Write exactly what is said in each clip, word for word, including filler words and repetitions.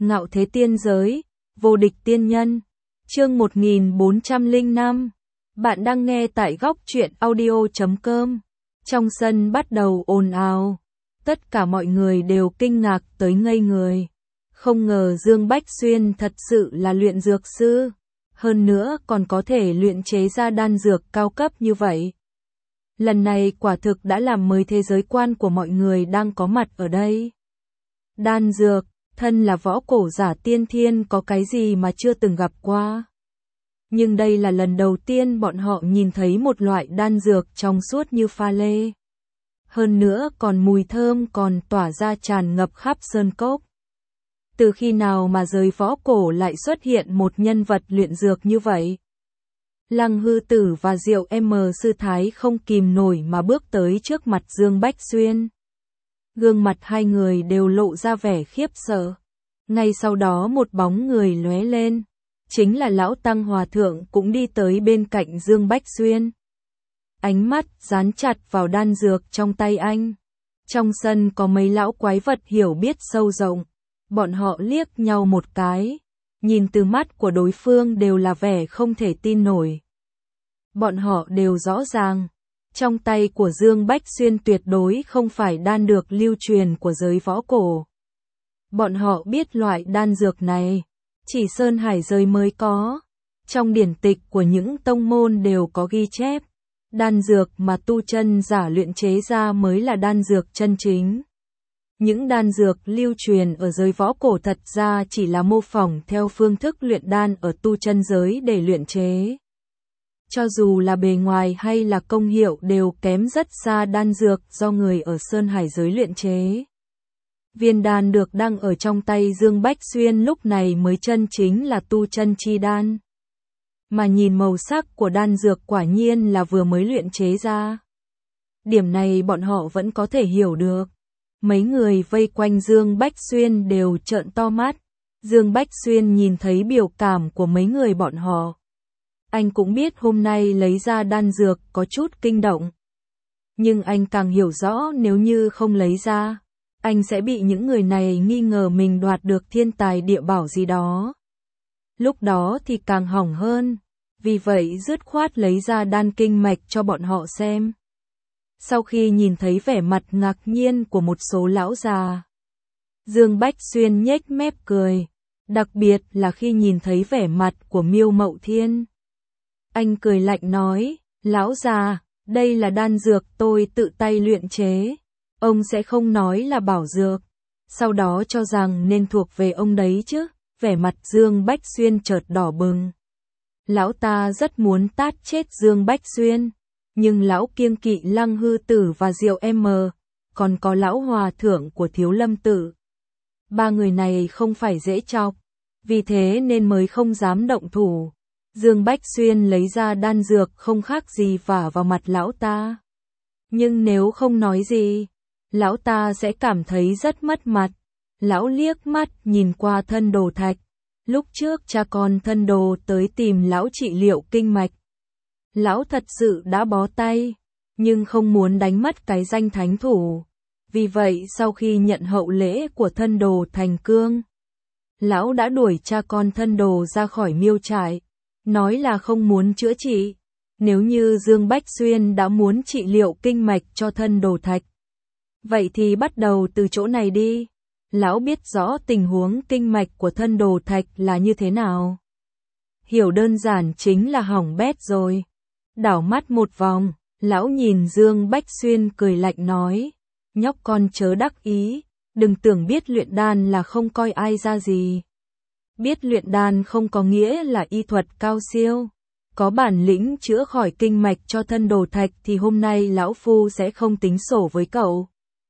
Ngạo thế tiên giới, vô địch tiên nhân. Chương một nghìn bốn trăm lẻ năm. Bạn đang nghe tại góc truyện audio chấm com. Trong sân bắt đầu ồn ào. Tất cả mọi người đều kinh ngạc tới ngây người. Không ngờ Dương Bách Xuyên thật sự là luyện dược sư. Hơn nữa còn có thể luyện chế ra đan dược cao cấp như vậy. Lần này quả thực đã làm mới thế giới quan của mọi người đang có mặt ở đây. Đan dược, thân là võ cổ giả tiên thiên có cái gì mà chưa từng gặp qua. Nhưng đây là lần đầu tiên bọn họ nhìn thấy một loại đan dược trong suốt như pha lê. Hơn nữa còn mùi thơm còn tỏa ra tràn ngập khắp sơn cốc. Từ khi nào mà giới võ cổ lại xuất hiện một nhân vật luyện dược như vậy? Lăng Hư Tử và Diệu M Sư Thái không kìm nổi mà bước tới trước mặt Dương Bách Xuyên. Gương mặt hai người đều lộ ra vẻ khiếp sợ. Ngay sau đó một bóng người lóe lên. Chính là Lão Tăng Hòa Thượng cũng đi tới bên cạnh Dương Bách Xuyên. Ánh mắt dán chặt vào đan dược trong tay anh. Trong sân có mấy lão quái vật hiểu biết sâu rộng. Bọn họ liếc nhau một cái. Nhìn từ mắt của đối phương đều là vẻ không thể tin nổi. Bọn họ đều rõ ràng. Trong tay của Dương Bách Xuyên tuyệt đối không phải đan dược lưu truyền của giới võ cổ. Bọn họ biết loại đan dược này, chỉ Sơn Hải giới mới có. Trong điển tịch của những tông môn đều có ghi chép. Đan dược mà tu chân giả luyện chế ra mới là đan dược chân chính. Những đan dược lưu truyền ở giới võ cổ thật ra chỉ là mô phỏng theo phương thức luyện đan ở tu chân giới để luyện chế. Cho dù là bề ngoài hay là công hiệu đều kém rất xa đan dược do người ở Sơn Hải giới luyện chế. Viên đan được đang ở trong tay Dương Bách Xuyên lúc này mới chân chính là tu chân chi đan. Mà nhìn màu sắc của đan dược quả nhiên là vừa mới luyện chế ra. Điểm này bọn họ vẫn có thể hiểu được. Mấy người vây quanh Dương Bách Xuyên đều trợn to mắt. Dương Bách Xuyên nhìn thấy biểu cảm của mấy người bọn họ. Anh cũng biết hôm nay lấy ra đan dược có chút kinh động. Nhưng anh càng hiểu rõ nếu như không lấy ra, anh sẽ bị những người này nghi ngờ mình đoạt được thiên tài địa bảo gì đó. Lúc đó thì càng hỏng hơn. Vì vậy dứt khoát lấy ra đan kinh mạch cho bọn họ xem. Sau khi nhìn thấy vẻ mặt ngạc nhiên của một số lão già, Dương Bách Xuyên nhếch mép cười. Đặc biệt là khi nhìn thấy vẻ mặt của Miêu Mậu Thiên. Anh cười lạnh nói, lão già, đây là đan dược tôi tự tay luyện chế. Ông sẽ không nói là bảo dược. Sau đó cho rằng nên thuộc về ông đấy chứ. Vẻ mặt Dương Bách Xuyên chợt đỏ bừng. Lão ta rất muốn tát chết Dương Bách Xuyên. Nhưng lão kiêng kỵ Lăng Hư Tử và Diệu M. Còn có lão hòa thượng của Thiếu Lâm Tử. Ba người này không phải dễ chọc. Vì thế nên mới không dám động thủ. Dương Bách Xuyên lấy ra đan dược không khác gì vả vào mặt lão ta. Nhưng nếu không nói gì, lão ta sẽ cảm thấy rất mất mặt. Lão liếc mắt nhìn qua Thân Đồ Thạch. Lúc trước cha con Thân Đồ tới tìm lão trị liệu kinh mạch. Lão thật sự đã bó tay, nhưng không muốn đánh mất cái danh thánh thủ. Vì vậy sau khi nhận hậu lễ của Thân Đồ thành cương, lão đã đuổi cha con Thân Đồ ra khỏi miêu trại. Nói là không muốn chữa trị. Nếu như Dương Bách Xuyên đã muốn trị liệu kinh mạch cho Thân Đồ Thạch, vậy thì bắt đầu từ chỗ này đi. Lão biết rõ tình huống kinh mạch của Thân Đồ Thạch là như thế nào. Hiểu đơn giản chính là hỏng bét rồi. Đảo mắt một vòng, lão nhìn Dương Bách Xuyên cười lạnh nói, nhóc con chớ đắc ý, đừng tưởng biết luyện đan là không coi ai ra gì. Biết luyện đan không có nghĩa là y thuật cao siêu. Có bản lĩnh chữa khỏi kinh mạch cho Thân Đồ Thạch thì hôm nay lão phu sẽ không tính sổ với cậu.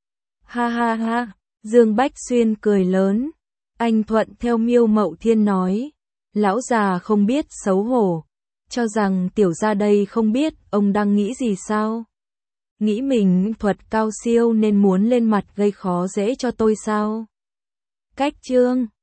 Ha ha ha, Dương Bách Xuyên cười lớn. Anh thuận theo Miêu Mậu Thiên nói, lão già không biết xấu hổ. Cho rằng tiểu gia đây không biết ông đang nghĩ gì sao? Nghĩ mình thuật cao siêu nên muốn lên mặt gây khó dễ cho tôi sao? Cách chương